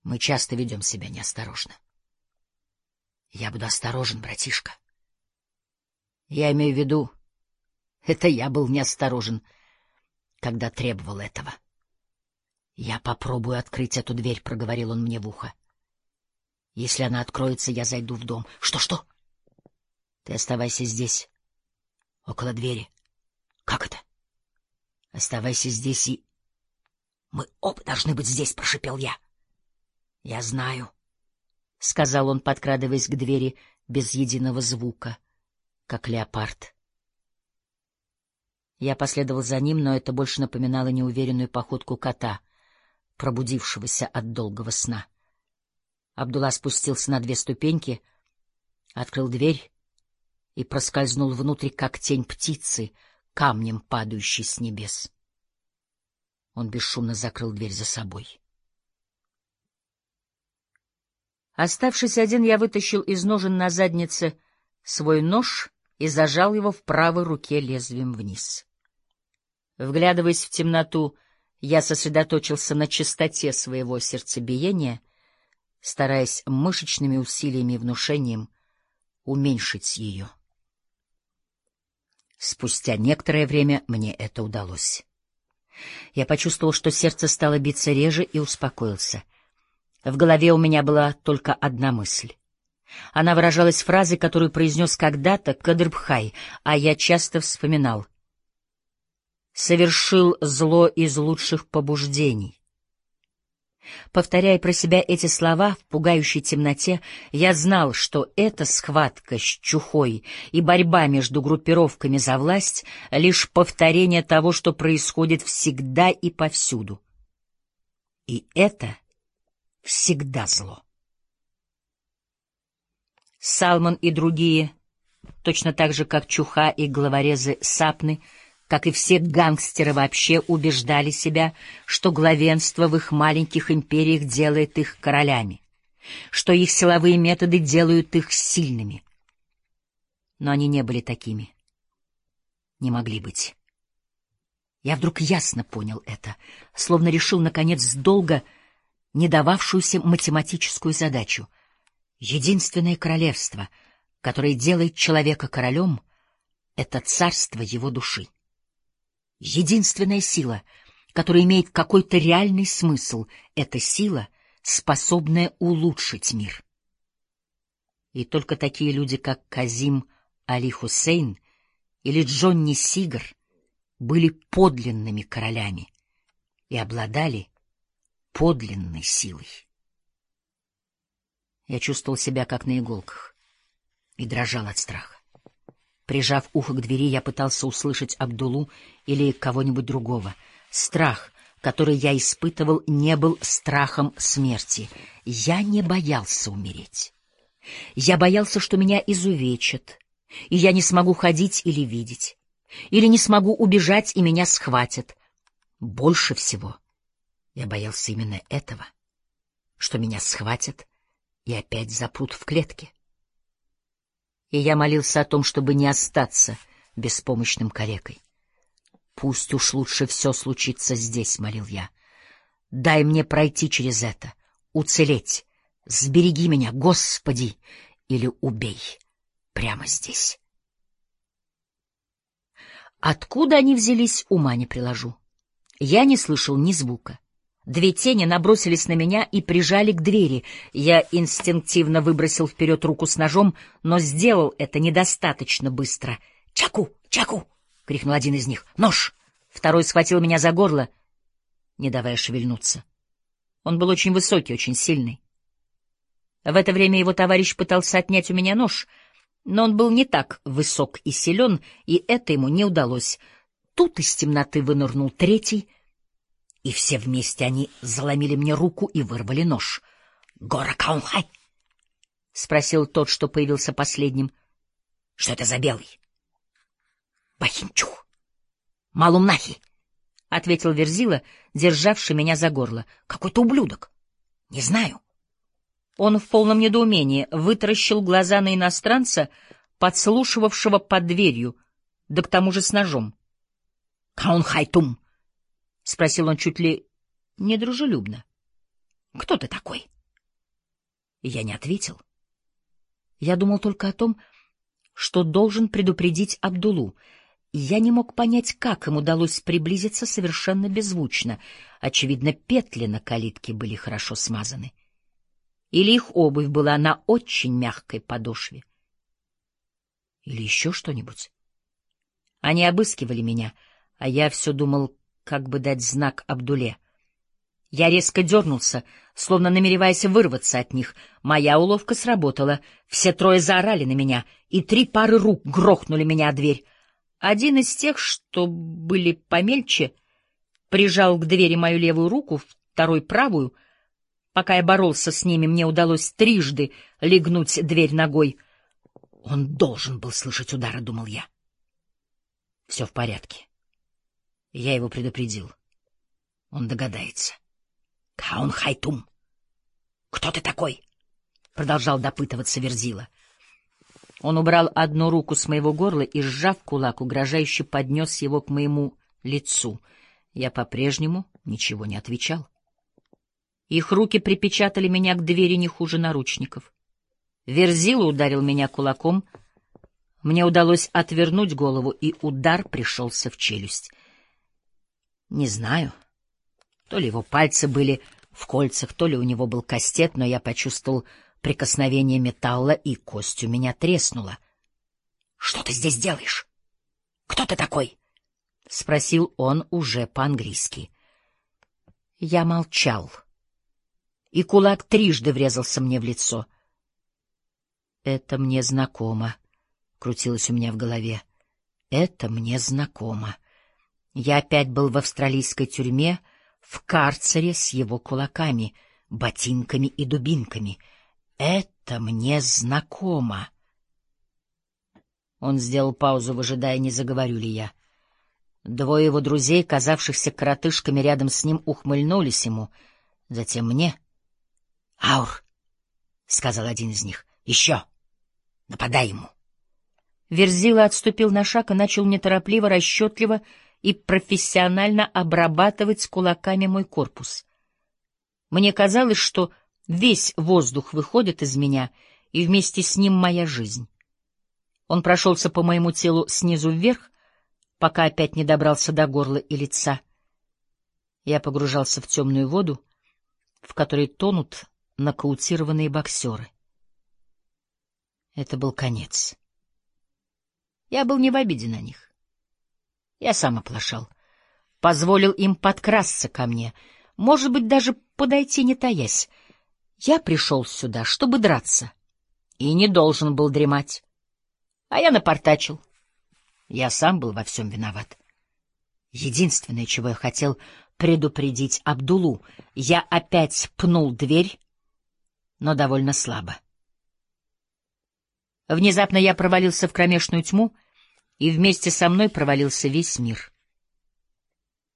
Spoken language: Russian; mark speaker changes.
Speaker 1: Мы часто ведем себя неосторожно. Я буду осторожен, братишка. Я имею в виду, это я был неосторожен, когда требовал этого. Я попробую открыть эту дверь, — проговорил он мне в ухо. Если она откроется, я зайду в дом. Что? Ты оставайся здесь, около двери. Как это? Оставайся здесь и... Мы оба должны быть здесь, — прошипел я. Я знаю, — сказал он, подкрадываясь к двери без единого звука, как леопард. Я последовал за ним, но это больше напоминало неуверенную походку кота, пробудившегося от долгого сна. Абдулла спустился на 2 ступеньки, открыл дверь и проскользнул внутрь, как тень птицы, камнем падающей с небес. Он бесшумно закрыл дверь за собой. Оставшись один, я вытащил из ножен на заднице свой нож и зажал его в правой руке лезвием вниз. Вглядываясь в темноту, я сосредоточился на частоте своего сердцебиения, стараясь мышечными усилиями и внушением уменьшить ее. Спустя некоторое время мне это удалось. Я почувствовал, что сердце стало биться реже, и успокоился. В голове у меня была только одна мысль. Она выражалась фразой, которую произнес когда-то Кадр-бхай, а я часто вспоминал. «Совершил зло из лучших побуждений». Повторяя про себя эти слова в пугающей темноте, я знал, что эта схватка с Чухой и борьба между группировками за власть — лишь повторение того, что происходит всегда и повсюду. И это всегда зло. Салман и другие, точно так же, как Чуха и главорезы Сапны, как и все гангстеры вообще, убеждали себя, что главенство в их маленьких империях делает их королями, что их силовые методы делают их сильными. Но они не были такими. Не могли быть. Я вдруг ясно понял это, словно решил, наконец, долго не дававшуюся математическую задачу. Единственное королевство, которое делает человека королем, — это царство его души. Единственная сила, которая имеет какой-то реальный смысл, — это сила, способная улучшить мир. И только такие люди, как Казим Али Хусейн или Джонни Сигар, были подлинными королями и обладали подлинной силой. Я чувствовал себя как на иголках и дрожал от страха. Прижав ухо к двери, я пытался услышать Абдуллу или кого-нибудь другого. Страх, который я испытывал, не был страхом смерти. Я не боялся умереть. Я боялся, что меня изувечат, и я не смогу ходить или видеть, или не смогу убежать, и меня схватят. Больше всего я боялся именно этого, что меня схватят и опять запрут в клетке. И я молился о том, чтобы не остаться беспомощным калекой. «Пусть уж лучше все случится здесь», — молил я. «Дай мне пройти через это, уцелеть. Сбереги меня, Господи, или убей прямо здесь». Откуда они взялись, ума не приложу. Я не слышал ни звука. 2 тени набросились на меня и прижали к двери. Я инстинктивно выбросил вперед руку с ножом, но сделал это недостаточно быстро. «Чаку! Чаку!» — крикнул один из них. «Нож!» Второй схватил меня за горло, не давая шевельнуться. Он был очень высокий, очень сильный. В это время его товарищ пытался отнять у меня нож, но он был не так высок и силен, и это ему не удалось. Тут из темноты вынырнул третий, и все вместе они заломили мне руку и вырвали нож. «Гора Каунхай!» — спросил тот, что появился последним. «Что это за белый?» «Бахинчух! Малумнахи!» — ответил Верзила, державший меня за горло. «Какой-то ублюдок! Не знаю». Он в полном недоумении вытаращил глаза на иностранца, подслушивавшего под дверью, да к тому же с ножом. «Каунхайтум!» — спросил он чуть ли недружелюбно. Кто ты такой? И я не ответил. Я думал только о том, что должен предупредить Абдулу. Я не мог понять, как им удалось приблизиться совершенно беззвучно. Очевидно, петли на калитке были хорошо смазаны. Или их обувь была на очень мягкой подошве. Или еще что-нибудь. Они обыскивали меня, а я все думал, как бы дать знак Абдуле. Я резко дернулся, словно намереваясь вырваться от них. Моя уловка сработала. Все трое заорали на меня, и 3 пары рук грохнули меня о дверь. Один из тех, что были помельче, прижал к двери мою левую руку, второй — правую. Пока я боролся с ними, мне удалось 3 легнуть дверь ногой. Он должен был слышать удары, думал я. Все в порядке. Я его предупредил. Он догадается. Каун Хайтум. Кто ты такой? Продолжал допытываться Верзила. Он убрал одну руку с моего горла и, сжав кулак, угрожающе поднес его к моему лицу. Я по-прежнему ничего не отвечал. Их руки припечатали меня к двери не хуже наручников. Верзила ударил меня кулаком. Мне удалось отвернуть голову, и удар пришелся в челюсть. Не знаю, то ли его пальцы были в кольцах, то ли у него был кастет, но я почувствовал прикосновение металла, и кость у меня треснула. — Что ты здесь делаешь? Кто ты такой? — спросил он уже по-английски. Я молчал, и кулак 3 врезался мне в лицо. — Это мне знакомо, — крутилось у меня в голове. — Это мне знакомо. Я опять был в австралийской тюрьме, в карцере с его кулаками, ботинками и дубинками. Это мне знакомо. Он сделал паузу, выжидая, не заговорю ли я. 2 его друзей, казавшихся коротышками рядом с ним, ухмыльнулись ему. Затем мне. — Аур, — сказал один из них, — еще. Нападай ему. Верзила отступил на шаг и начал неторопливо, расчетливо и профессионально обрабатывать кулаками мой корпус. Мне казалось, что весь воздух выходит из меня, и вместе с ним моя жизнь. Он прошелся по моему телу снизу вверх, пока опять не добрался до горла и лица. Я погружался в темную воду, в которой тонут нокаутированные боксеры. Это был конец. Я был не в обиде на них. Я сам оплошал. Позволил им подкрасться ко мне, может быть, даже подойти не таясь. Я пришел сюда, чтобы драться, и не должен был дремать. А я напортачил. Я сам был во всем виноват. Единственное, чего я хотел, предупредить Абдулу. Я опять пнул дверь, но довольно слабо. Внезапно я провалился в кромешную тьму, и вместе со мной провалился весь мир.